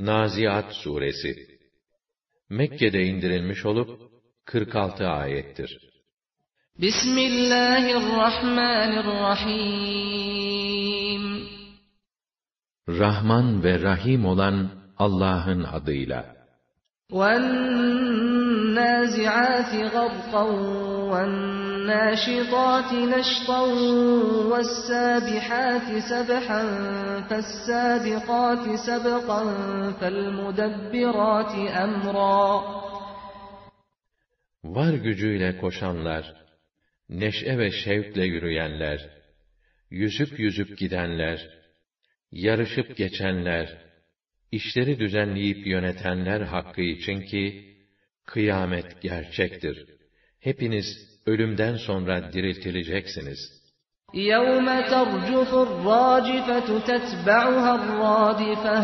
Naziat suresi Mekke'de indirilmiş olup 46 ayettir. Bismillahirrahmanirrahim. Rahman ve Rahim olan Allah'ın adıyla. وَالنَّازِعَاتِ غَرْقًا وَالنَّاشِطَاتِ نَشْطًا وَالسَّابِحَاتِ سَبْحًا فَالسَّابِقَاتِ سَبْقًا فَالْمُدَبِّرَاتِ أَمْرًا. Var gücüyle koşanlar, neşe ve şevkle yürüyenler, yüzüp yüzüp gidenler, yarışıp geçenler, işleri düzenleyip yönetenler hakkı için ki, kıyamet gerçektir. Hepiniz ölümden sonra diriltileceksiniz. يَوْمَ تَرْجُفُ الرَّاجِفَةُ تَتْبَعُهَا الرَّادِفَةُ.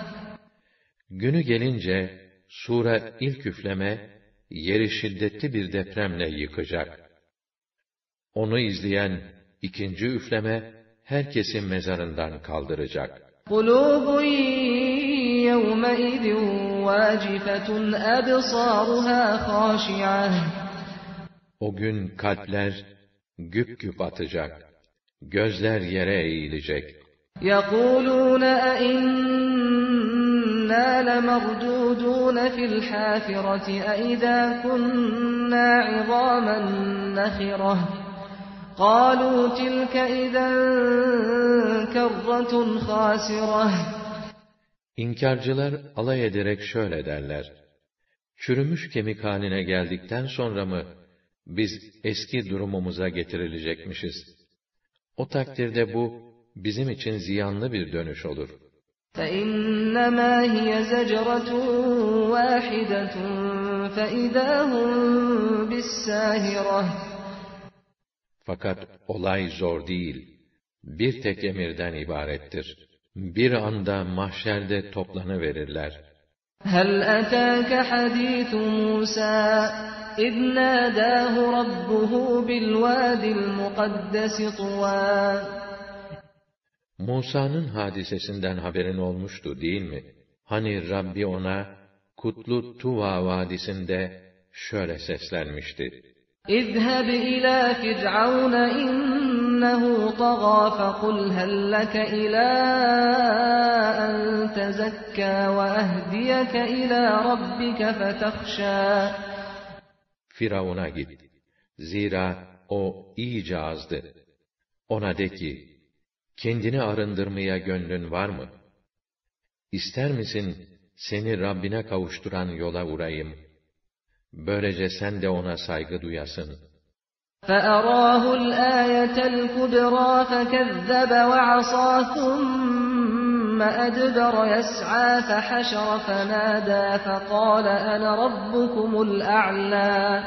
Günü gelince, sure ilk üfleme, yeri şiddetli bir depremle yıkacak. Onu izleyen ikinci üfleme, herkesi mezarından kaldıracak. قُلُوبٌ يَوْمَئِذٍ وَاجِفَةٌ أَبْصَارُهَا خَاشِعَةٌ. O gün kalpler güp güp atacak, gözler yere eğilecek. يَقُولُونَ أَإِنَّا لَمَرْدُودُونَ فِي الْحَافِرَةِ أَإِذَا كُنَّا عِظَامًا نَخِرَةً قَالُوا تِلْكَ إِذًا كَرَّةٌ خَاسِرَةٌ. İnkarcılar alay ederek şöyle derler: çürümüş kemik haline geldikten sonra mı biz eski durumumuza getirilecekmişiz? O takdirde bu bizim için ziyanlı bir dönüş olur. فَإِنَّمَا هِيَ زَجْرَةٌ وَاحِدَةٌ فَإِذَا هُمْ بِالسَّاهِرَةِ. Fakat olay zor değil, bir tek emirden ibarettir. Bir anda mahşerde toplanıverirler. هَلْ أَتَاكَ حَدِيثُ مُوسَى إِذْ نَادَاهُ رَبُّهُ بِالْوَادِ الْمُقَدَّسِ طُوًى. Musa'nın hadisesinden haberin olmuştu değil mi? Hani Rabbi ona, kutlu Tuva vadisinde şöyle seslenmişti: اذهب إلى فرعون إنه طغى فقل هل لك إلى أن تزكى وأهديك إلى ربك فتخشى. Firavun'a git. Zira o iyice azdı. Ona de ki, kendini arındırmaya gönlün var mı? İster misin seni Rabbine kavuşturan yola uğrayayım? Böylece sen de ona saygı duyasın. فَأَرَاهُ الْآيَةَ الْكُبْرَى فَكَذَّبَ وَعَصَىٰ ثُمَّ أَدْبَرَ يَسْعَىٰ فَحَشَرَ فَنَادَىٰ فَقَالَ أَنَا رَبُّكُمُ الْأَعْلَىٰ.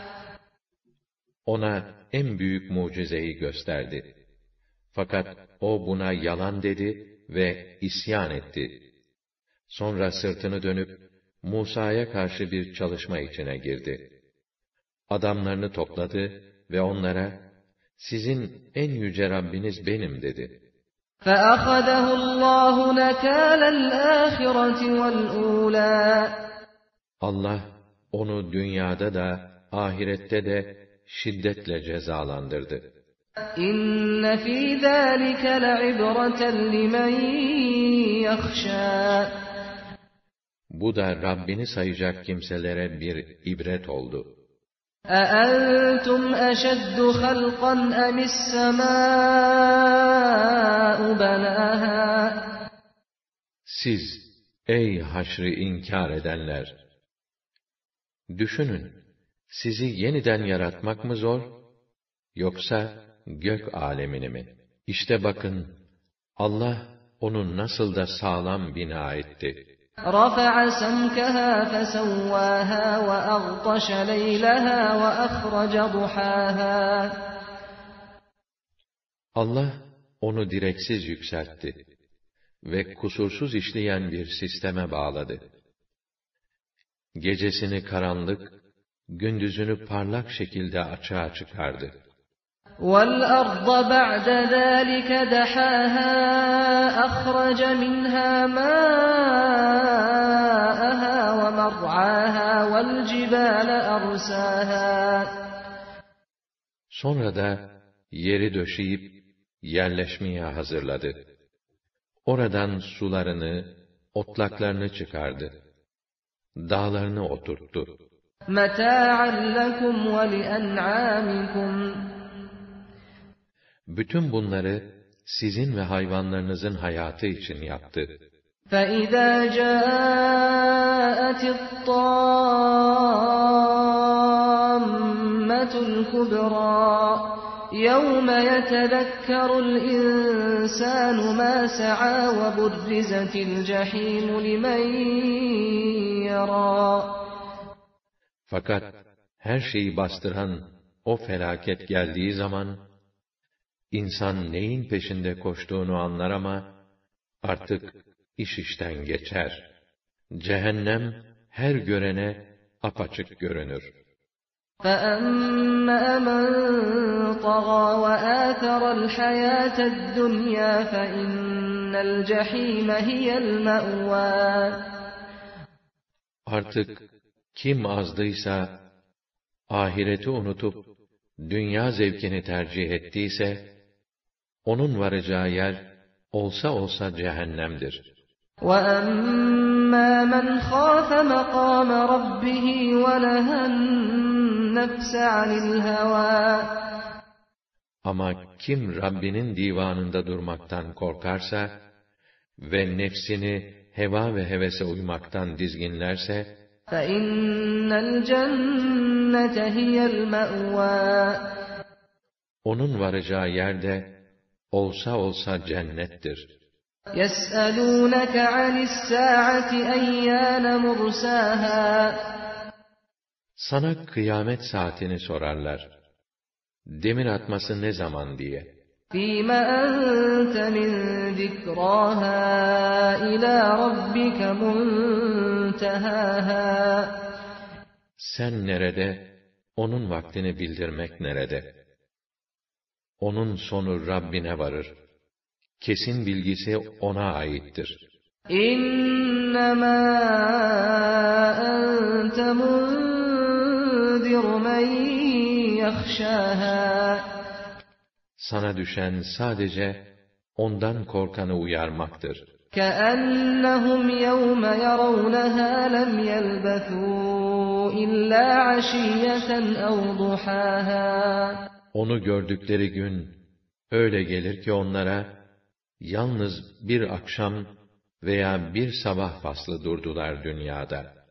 Ona en büyük mucizeyi gösterdi. Fakat o buna yalan dedi ve isyan etti. Sonra sırtını dönüp Musa'ya karşı bir çalışma içine girdi. Adamlarını topladı ve onlara, sizin en yüce Rabbiniz benim dedi. فَأَخَذَهُ اللّٰهُ نَكَالَ الْآخِرَةِ وَالْأُولَى. Allah onu dünyada da ahirette de şiddetle cezalandırdı. İnne fî zâlike le'ibreten limen yakhşâ. Bu da Rabbini sayacak kimselere bir ibret oldu. أَأَنْتُمْ أَشَدُّ خَلْقًا أَمِ السَّمَاءُ بَنَاهَا. Siz, ey haşrı inkar edenler! Düşünün, sizi yeniden yaratmak mı zor, yoksa gök alemini mi? İşte bakın, Allah onu nasıl da sağlam bina etti. رَفَعَ سَمْكَهَا فَسَوَّاهَا وَأَغْطَشَ لَيْلَهَا وَأَخْرَجَ ضُحَاهَا. Allah onu direksiz yükseltti ve kusursuz işleyen bir sisteme bağladı. Gecesini karanlık, gündüzünü parlak şekilde açığa çıkardı. وَالْأَرْضَ بَعْدَ ذَٰلِكَ دَحَاهَا أَخْرَجَ مِنْهَا مَاءَهَا مرساها Sonra da yeri döşeyip yerleşmeye hazırladı. Oradan sularını, otlaklarını çıkardı. Dağlarını oturttu. مَتَاعًا لَكُمْ وَلِأَنْعَامِكُمْ Bütün bunları sizin ve hayvanlarınızın hayatı için yaptı. فَإِذَا جَاءَتِ الطَّامَّةُ الْكُبْرَى يَوْمَ يَتَذَكَّرُ الْإِنسَانُ مَا سَعَى وَبُرِّزَتِ الْجَحِيمُ لِمَنْ يَرَى Fakat her şeyi bastıran o felaket geldiği zaman, insan neyin peşinde koştuğunu anlar ama, artık iş işten geçer. Cehennem her görene apaçık görünür. فَأَمَّا مَنْ طَغَى وَآثَرَ الْحَيَاةَ الدُّنْيَا فَإِنَّ الْجَحِيمَ هِيَ الْمَأْوَى Artık kim azdıysa, ahireti unutup dünya zevkini tercih ettiyse, onun varacağı yer olsa olsa cehennemdir. وَأَمَّا مَنْ خَافَ مَقَامَ رَبِّهِ وَنَهَى النَّفْسَ عَنِ الْهَوَى Ama kim Rabbinin divanında durmaktan korkarsa ve nefsini heva ve hevese uymaktan dizginlerse, فَإِنَّ الْجَنَّةَ هِيَ الْمَأْوَى onun varacağı yer de olsa olsa cennettir. يَسْأَلُونَكَ عَنِ السَّاعَةِ أَيَّانَ مُرْسَاهَا Sana kıyamet saatini sorarlar. Demir atması ne zaman diye. فِيمَ أَنْتَ مِنْ ذِكْرَاهَا إِلَى رَبِّكَ مُنْتَهَاهَا Sen nerede, onun vaktini bildirmek nerede? Onun sonu Rabbine varır. Kesin bilgisi ona aittir. إِنَّمَا أَنْتَ مُنْذِرُ مَنْ يَخْشَاهَا Sana düşen sadece ondan korkanı uyarmaktır. كَأَنَّهُمْ يَوْمَ يَرَوْنَهَا لَمْ يَلْبَثُوا إِلَّا عَشِيَّةً أَوْ ضُحَاهَا Onu gördükleri gün öyle gelir ki onlara yalnız bir akşam veya bir sabah faslı durdular dünyada.